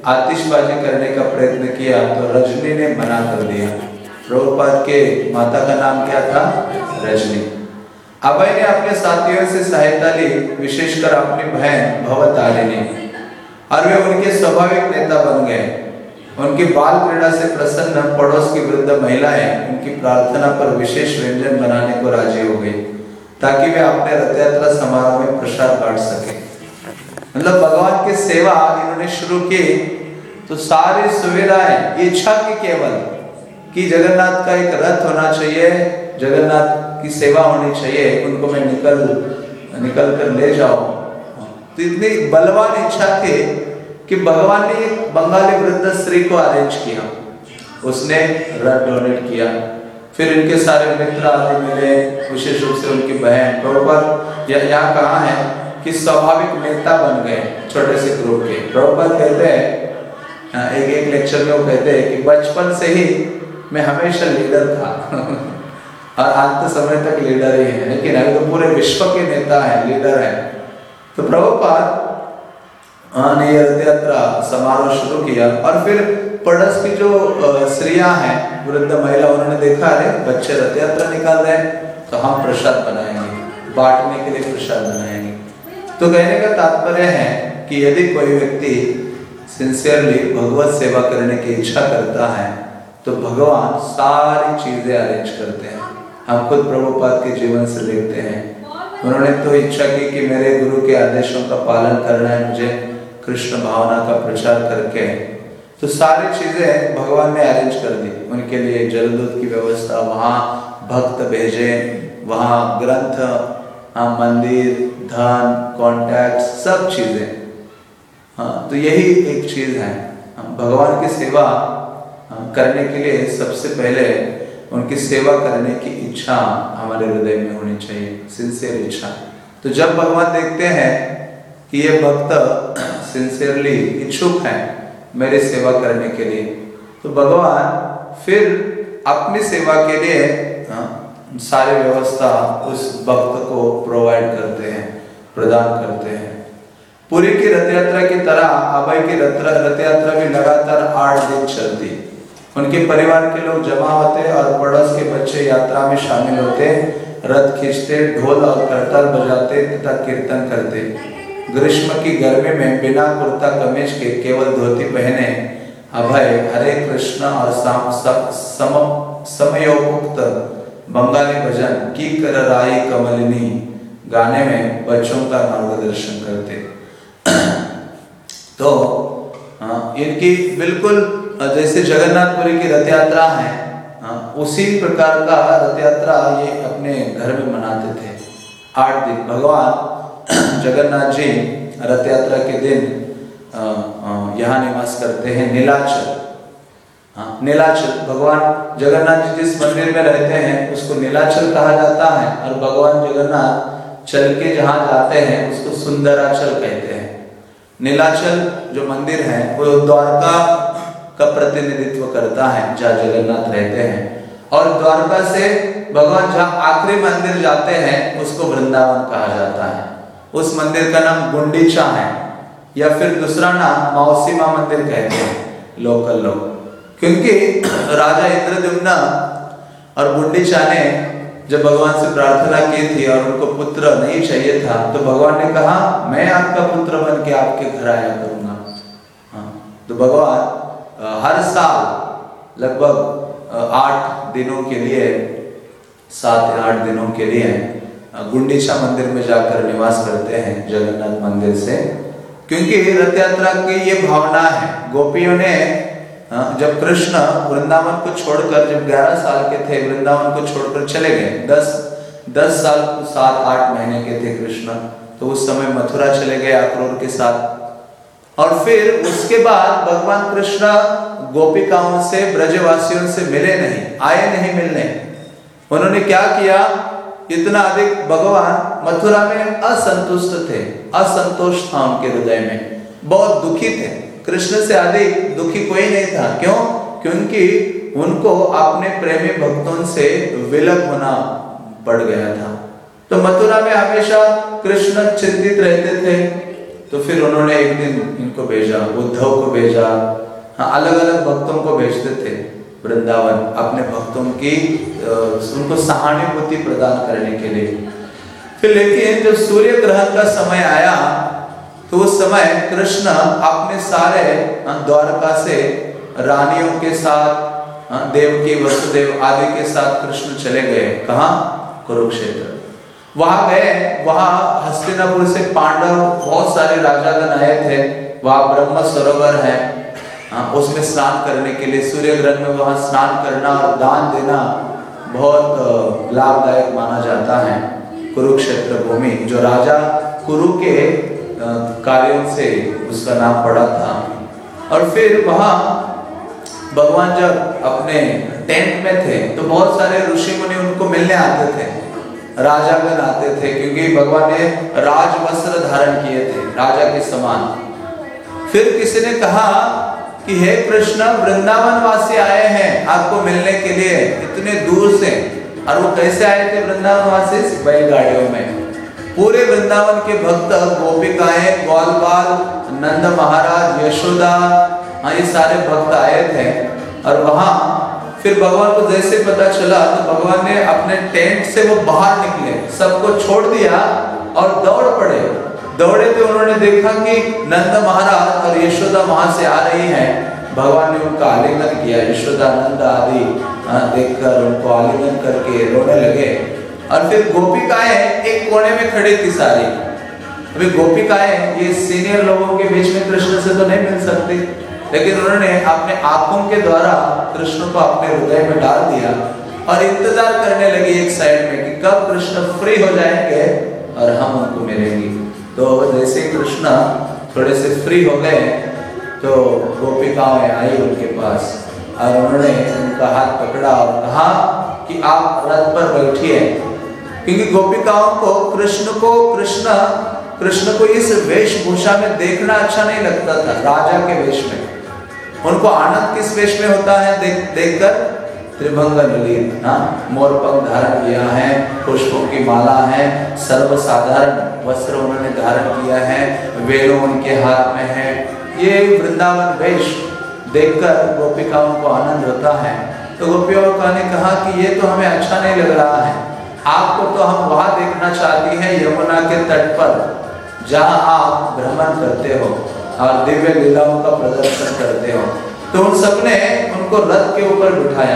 Speaker 1: आतिशबाजी करने का प्रयत्न किया तो रजनी ने मना कर दिया। प्रभुपाद के माता का नाम क्या था? रजनी। अभय ने अपने साथियों से सहायता ली, विशेषकर अपनी बहन भवतारिणी, और वे उनके स्वाभाविक नेता बन गए। उनकी बाल क्रीड़ा से प्रसन्न पड़ोस की वृद्ध महिलाएं उनकी प्रार्थना पर विशेष व्यंजन बनाने को राजी हो गई, ताकि वे अपने रथ यात्रा समारोह में प्रसाद बांट सके। मतलब भगवान की सेवा इन्होंने शुरू की तो सारी सुविधाएं, इच्छा की केवल कि जगन्नाथ का एक रथ होना चाहिए, जगन्नाथ की सेवा होनी चाहिए, उनको मैं निकल निकल कर ले जाऊं। तो इतनी बलवान इच्छा थी कि भगवान ने एक बंगाली वृद्ध स्त्री को अरेंज किया, उसने रथ डोनेट किया। फिर इनके सारे मित्र आदि मिले, विशेष रूप से उनकी बहन। प्रभुपाद यहाँ कहा है कि स्वाभाविक नेता बन गए छोटे से ग्रुप के। प्रभुपाद कहते हैं एक एक लेक्चर में, वो कहते हैं कि बचपन से ही मैं हमेशा लीडर था और अंत समय तक लीडर ही है, लेकिन अभी तो पूरे विश्व के नेता है, लीडर है। तो प्रभुपाद ने रथ यात्रा समारोह शुरू किया और फिर पड़ोस की जो स्त्रियां हैं, वृद्ध महिला, उन्होंने देखा अरे बच्चे रथ यात्रा निकाल रहे हैं तो हम प्रसाद बनाएंगे, बांटने के लिए प्रसाद बनाएंगे। तो कहने का तात्पर्य है कि यदि कोई व्यक्ति सिंसियरली भगवत सेवा करने की इच्छा करता है तो भगवान सारी चीजें अरेंज करते हैं। हम खुद प्रभुपाद के जीवन से देखते हैं, उन्होंने तो इच्छा की कि मेरे गुरु के आदेशों का पालन करना है मुझे, कृष्ण भावना का प्रचार करके, तो सारी चीजें भगवान ने अरेंज कर दी। उनके लिए जलदूत की व्यवस्था, वहाँ भक्त भेजे, वहाँ ग्रंथ, मंदिर, धन, कॉन्टैक्ट, सब चीजें। हाँ, तो यही एक चीज है, भगवान की सेवा करने के लिए सबसे पहले उनकी सेवा करने की इच्छा हमारे हृदय में होनी चाहिए, सिंसियर इच्छा। तो जब भगवान देखते हैं कि ये भक्त सिंसियरली इच्छुक हैं मेरी सेवा करने के लिए, तो भगवान फिर अपनी सेवा के लिए सारी व्यवस्था उस भक्त को प्रोवाइड करते हैं, प्रदान करते हैं। पुरी की रथ यात्रा की तरह अभय की रथ यात्रा भी लगातार आठ दिन चलती। उनके परिवार के लोग जमा होते और पड़ोस के बच्चे यात्रा में शामिल होते, रथ खींचते, ढोल और करताल बजाते तथा कीर्तन करते। ग्रीष्म की गर्मी में बिना कुर्ता कमीज के केवल धोती पहने अभय हरे कृष्ण और सम समयोक्त बंगाली भजन की कर राई कमलिनी गाने में बच्चों का मार्गदर्शन करते। तो इनकी बिल्कुल जैसे जगन्नाथपुरी की रथ यात्रा है, उसी प्रकार का रथ यात्रा ये अपने घर में मनाते थे। आठ दिन भगवान जगन्नाथ जी रथ यात्रा के दिन यहाँ निवास करते हैं, नीलाचल। हाँ, नीलाचल, भगवान जगन्नाथ जी जिस मंदिर में रहते हैं उसको नीलाचल कहा जाता है, और भगवान जगन्नाथ चल के जहाँ जाते हैं उसको सुंदराचल कहते हैं। नीलाचल जो मंदिर है वो द्वारका का प्रतिनिधित्व करता है जहाँ जगन्नाथ रहते हैं, और द्वारका से भगवान जहाँ आखिरी मंदिर जाते हैं उसको वृंदावन कहा जाता है। उस मंदिर का नाम गुंडीचा है, या फिर दूसरा नाम मौसी मां मंदिर कहते हैं लोकल लोग, क्योंकि राजा इंद्रद्युम्न और गुंडीचा ने जब भगवान से प्रार्थना की थी और उनको पुत्र नहीं चाहिए था, तो भगवान ने कहा मैं आपका पुत्र बन के आपके घर आया करूंगा। हाँ, तो भगवान हर साल लगभग आठ दिनों के लिए, सात या आठ दिनों के लिए गुंडीचा मंदिर में जाकर निवास करते हैं जगन्नाथ मंदिर से, क्योंकि रथ यात्रा की ये भावना है। गोपियों ने जब कृष्ण वृंदावन को छोड़कर, जब ग्यारह साल के थे वृंदावन को छोड़कर चले गए, दस दस साल सात आठ महीने के थे कृष्ण, तो उस समय मथुरा चले गए अक्रूर के साथ। और फिर उसके बाद भगवान कृष्ण गोपिकाओं से, ब्रजवासियों से मिले नहीं, आए नहीं मिलने। उन्होंने क्या किया, इतना अधिक भगवान मथुरा में असंतुष्ट थे, असंतोष था उनके हृदय में, बहुत दुखी थे। कृष्ण से अधिक दुखी कोई नहीं था। क्यों? क्योंकि उनको अपने प्रेमी भक्तों से विलग होना पड़ गया था। तो मथुरा में हमेशा कृष्ण चिंतित रहते थे, तो फिर उन्होंने एक दिन इनको भेजा, उद्धव को भेजा, हाँ अलग अलग भक्तों को भेजते थे वृंदावन अपने भक्तों की उनको सहानुभूति प्रदान करने के लिए। फिर लेकिन जब सूर्य ग्रहण का समय आया तो उस समय कृष्ण अपने सारे द्वारका से रानियों के साथ, देवकी वसुदेव आदि के साथ कृष्ण चले गए। कहाँ? कुरुक्षेत्र। वहां गए, वहां हस्तिनापुर से पांडव बहुत सारे राजागण आए थे। वहां ब्रह्म सरोवर है, उसमें स्नान करने के लिए सूर्य ग्रहण में वहां स्नान करना और दान देना बहुत लाभदायक माना जाता है। कुरुक्षेत्र भूमि जो राजा कुरु के कार्यों से उसका नाम पड़ा था। और फिर वहां भगवान जब अपने टेंट में थे तो बहुत सारे ऋषि मुनि उनको मिलने आते थे, राजागण आते थे, क्योंकि भगवान ने राज वस्त्र धारण किए थे राजा के समान। फिर किसी ने कहा कि हे कृष्ण, वृंदावन वासी आए हैं आपको मिलने के लिए इतने दूर से। और वो कैसे आए थे वृंदावन वासी? बैलगाड़ियों में। पूरे वृंदावन के भक्त, गोपिकाएं, ग्वाल बाल, नंद महाराज, यशोदा, हाँ ये सारे भक्त आए थे। और वहां फिर भगवान को जैसे पता चला तो भगवान ने अपने टेंट से वो बाहर निकले, सबको छोड़ दिया और दौड़ पड़े। दौड़े तो उन्होंने देखा कि नंद महाराज और यशोदा वहां से आ रही हैं। भगवान ने उनका आलिंगन किया, यशोदा नंद आदि देखकर उनको आलिंगन करके रोने लगे। और फिर गोपिकाएं एक कोने में खड़ी थी सारी। अभी गोपिकाएं ये सीनियर लोगों के बीच में कृष्ण से तो नहीं मिल सकती, लेकिन उन्होंने अपने आंखों के द्वारा कृष्ण को अपने हृदय में डाल दिया और इंतजार करने लगी एक साइड में कि कब कृष्ण फ्री हो जाएंगे और हम उनको मिलेंगे। तो जैसे कृष्ण थोड़े से फ्री हो गए तो गोपिकाएं आई उनके पास और उन्होंने उनका हाथ पकड़ा और कहा कि आप रथ पर बैठिए, क्योंकि गोपिकाओं को कृष्ण को कृष्ण कृष्ण को इस वेशभूषा में देखना अच्छा नहीं लगता था, राजा के वेश में। उनको आनंद किस वेश में होता है देख देखकर? त्रिभंग ललित, हाँ मोर पंख धारण किया है, पुष्पों की माला है, सर्वसाधारण वस्त्र उन्होंने धारण किया है, वेलों उनके हाथ में है। ये वृंदावन वेश देखकर गोपिकाओं को आनंद होता है। तो गोपिकाओं ने कहा कि ये तो हमें अच्छा नहीं लग रहा है, आपको तो हम वहां देखना चाहती हैं यमुना के तट पर जहां आप भ्रमण करते हो और दिव्य लीलाओं का प्रदर्शन करते हो। तो उन सबने उनको रथ के ऊपर बिठाया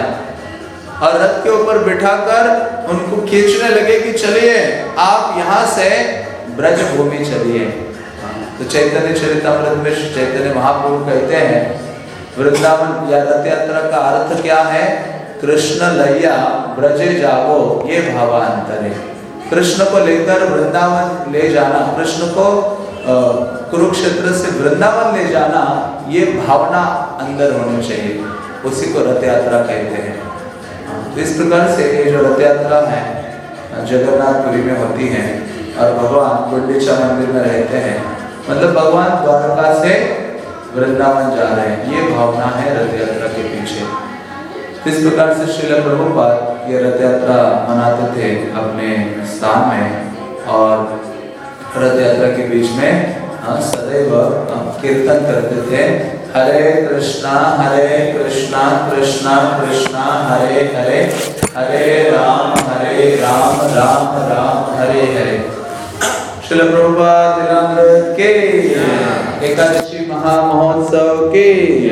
Speaker 1: और रथ के ऊपर बिठाकर उनको खींचने लगे कि चलिए आप यहाँ से ब्रज भूमि चलिए। तो चैतन्य चरितामृत में चैतन्य महाप्रभु कहते हैं वृंदावन या रथ यात्रा का अर्थ क्या है? कृष्ण लैया ब्रजे जावो ये भावांतरे। कृष्ण को लेकर वृंदावन ले जाना, कृष्ण को कुरुक्षेत्र से वृंदावन ले जाना, ये भावना अंदर होनी चाहिए, उसी को रथ यात्रा कहते हैं। तो इस प्रकार से ये जो रथ यात्रा है जगन्नाथपुरी में होती है और भगवान गुंडीचा मंदिर में रहते हैं, मतलब भगवान द्वारका से वृंदावन जा रहे हैं, ये भावना है रथ यात्रा के पीछे। इस प्रकार से श्रील प्रभुपाद ये रथ यात्रा मनाते थे अपने स्थान में और रथ यात्रा के बीच में सदैव कीर्तन करते थे, हरे कृष्णा हरे कृष्णा कृष्णा कृष्णा हरे हरे, हरे राम हरे राम राम राम हरे हरे। श्रील प्रभुपाद लीलामृत के, एकादशी महामहोत्सव के।